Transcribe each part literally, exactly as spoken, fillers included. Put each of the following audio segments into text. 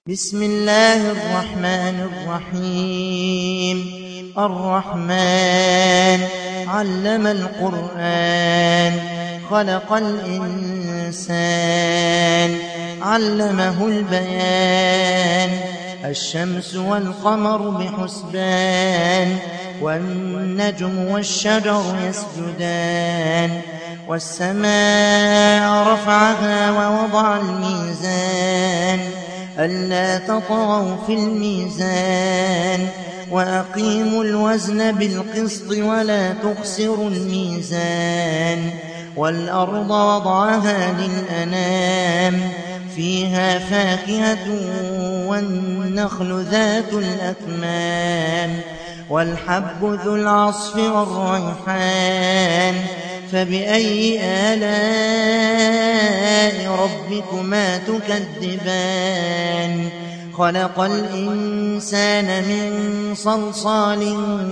بسم الله الرحمن الرحيم. الرحمن علم القرآن خلق الإنسان علمه البيان. الشمس والقمر بحسبان والنجم والشجر يسجدان. والسماء رفعها ووضع الميزان ألا تطغوا في الميزان وأقيموا الوزن بالقسط ولا تخسروا الميزان. والأرض وضعها للأنام فيها فاكهة والنخل ذات الأكمام والحب ذو العصف والريحان. فبأي آلاء ربكما تكذبان؟ خلق الإنسان من صلصال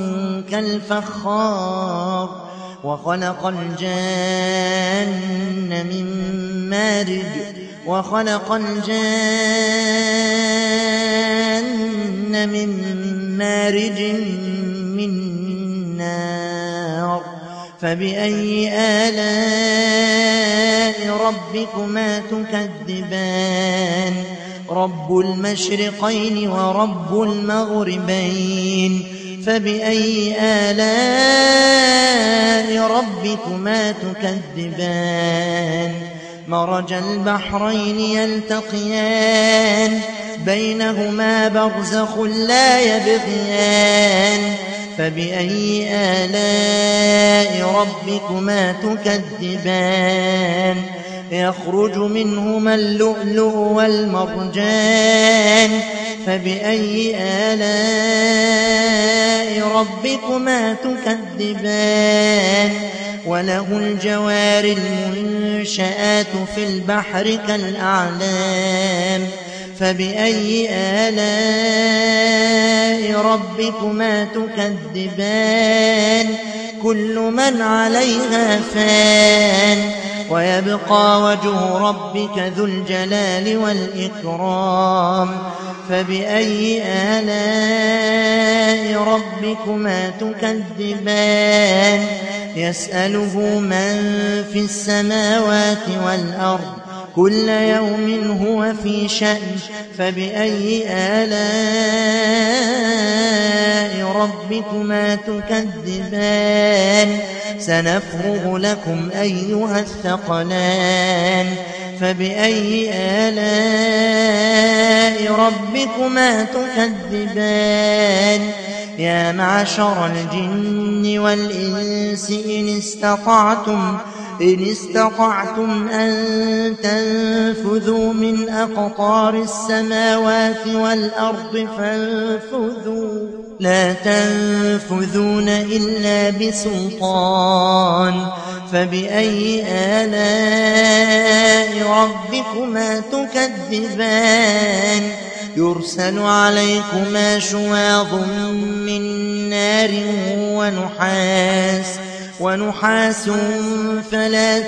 كالفخار وخلق الجان من مارج وخلق الجان من مارج من نار. فبأي آلاء ربكما تكذبان؟ رب المشرقين ورب المغربين. فبأي آلاء ربكما تكذبان؟ مرج البحرين يلتقيان بينهما برزخ لا يبغيان. فبأي آلاء ربكما تكذبان؟ يخرج منهما اللؤلؤ والمرجان. فبأي آلاء ربكما تكذبان؟ وله الجوار المنشآت في البحر كالأعلام. فبأي آلاء ربكما تكذبان؟ كل من عليها فان ويبقى وجه ربك ذو الجلال والإكرام. فبأي آلاء ربكما تكذبان؟ يسأله من في السماوات والأرض كل يوم هو في شأن. فبأي آلاء ربكما تكذبان؟ سنفرغ لكم أيها الثقلان. فبأي آلاء ربكما تكذبان؟ يا معشر الجن والإنس إن استطعتم إن استطعتم أن تنفذوا من أقطار السماوات والأرض فانفذوا لا تنفذون إلا بسلطان. فبأي آلاء ربكما تكذبان؟ يرسل عليكما شواظ من نار ونحاس ونحاس فلا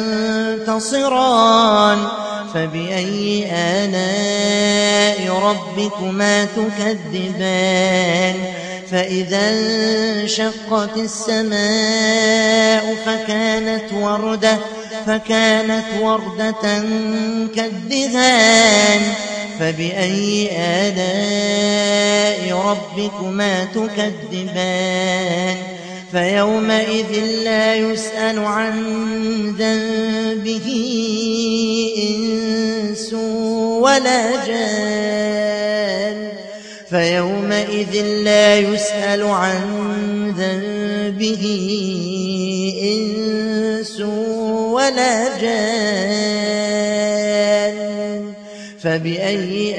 تنتصران. فبأي آلاء ربكما تكذبان؟ فإذا انشقت السماء فكانت وردة فكانت وردة كالدهان. فبأي آلاء ربكما تكذبان؟ فيومئذ لا يسأل عن ذنبه إنس ولا جان. فيومئذ لا يسأل عن ذنبه إنس ولا جان. فبأي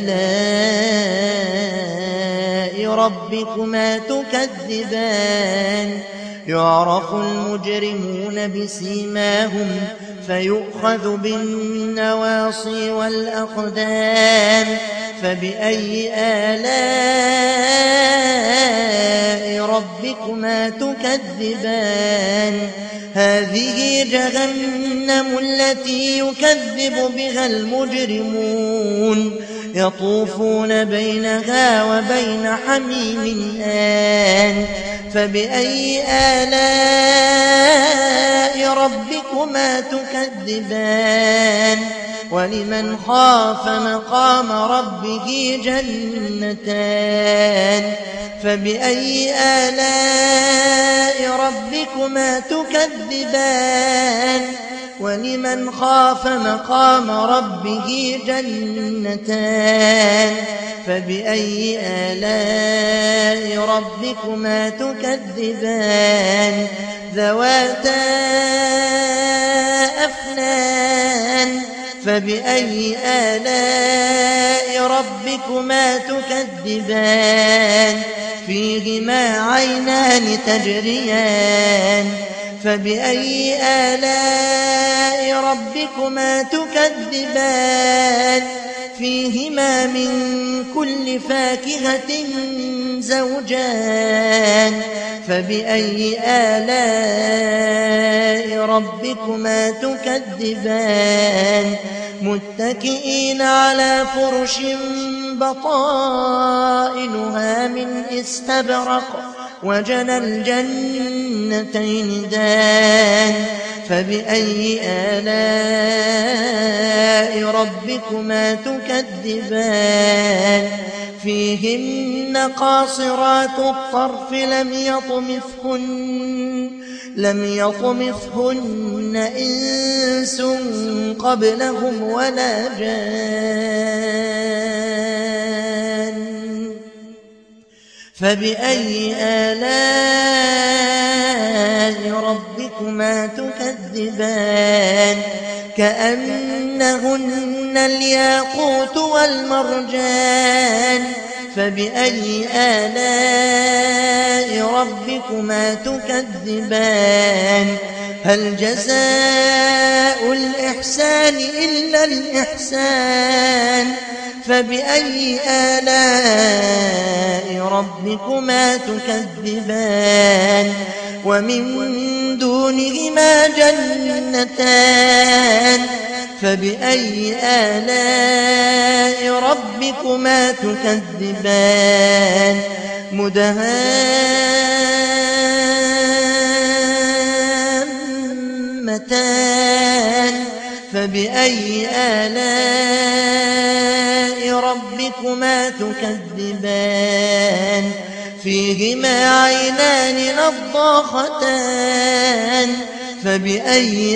آلاء ربكما تكذبان؟ يعرف المجرمون بسيماهم فيؤخذ بالنواصي والأقدام. فبأي آلاء ربكما تكذبان؟ هذه جهنم التي يكذب بها المجرمون يطوفون بينها وبين حميم آن فبأي آلاء ربكما تكذبان ولمن خاف مقام ربه جنتان فبأي آلاء ربكما تكذبان ولمن خاف مقام ربه جنتان فبأي آلاء ربكما تكذبان ذواتا أفنان فبأي آلاء ربكما تكذبان فيهما عينان تجريان فبأي آلاء ربكما تكذبان فيهما من كل فاكهة زوجان فبأي آلاء ربكما تكذبان متكئين على فرش بطائنها من استبرق وجنى الجنتين دان فبأي آلاء ربكما تكذبان فيهن قاصرات الطرف لم يطمثهن لم يطمثهن إنس قبلهم ولا جان فبأي آلاء ربكما تكذبان كأنهن الياقوت والمرجان فبأي آلاء ربكما تكذبان هل جزاء الإحسان إلا الإحسان فبأي آلاء ربكما تكذبان ومن دونهما جنتان فبأي آلاء ربكما تكذبان مدهامتان فبأي آلاء ربكما تكذبان فيهما عينان نضاختان فبأي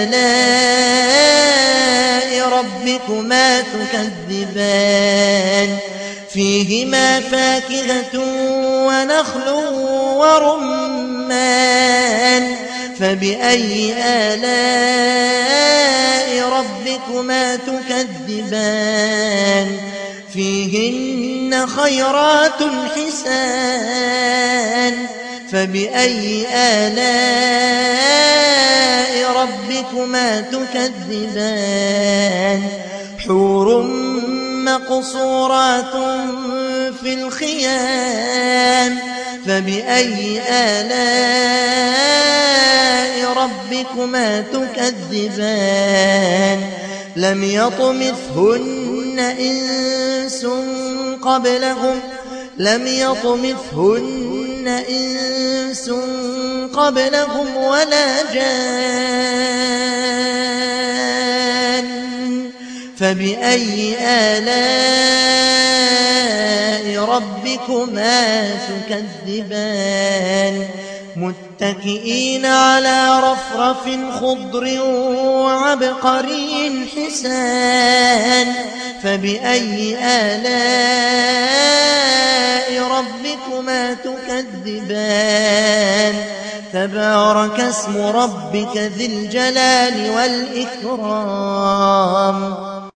آلاء ربكما تكذبان فيهما فاكهة ونخل ورمان فبأي آلاء ربكما تكذبان فيهن خيرات حسان فبأي آلاء ربكما تكذبان حور مقصورات في الخيام فبأي آلاء ربكما تكذبان لم يطمثهن إنس قبلهم لم يطمثهن إنس قبلهم ولا جان فبأي آلاء ربكما تكذبان متكئين على رفرف خضر وعبقري حسان فبأي آلاء ربكما تكذبان تبارك اسم ربك ذي الجلال والإكرام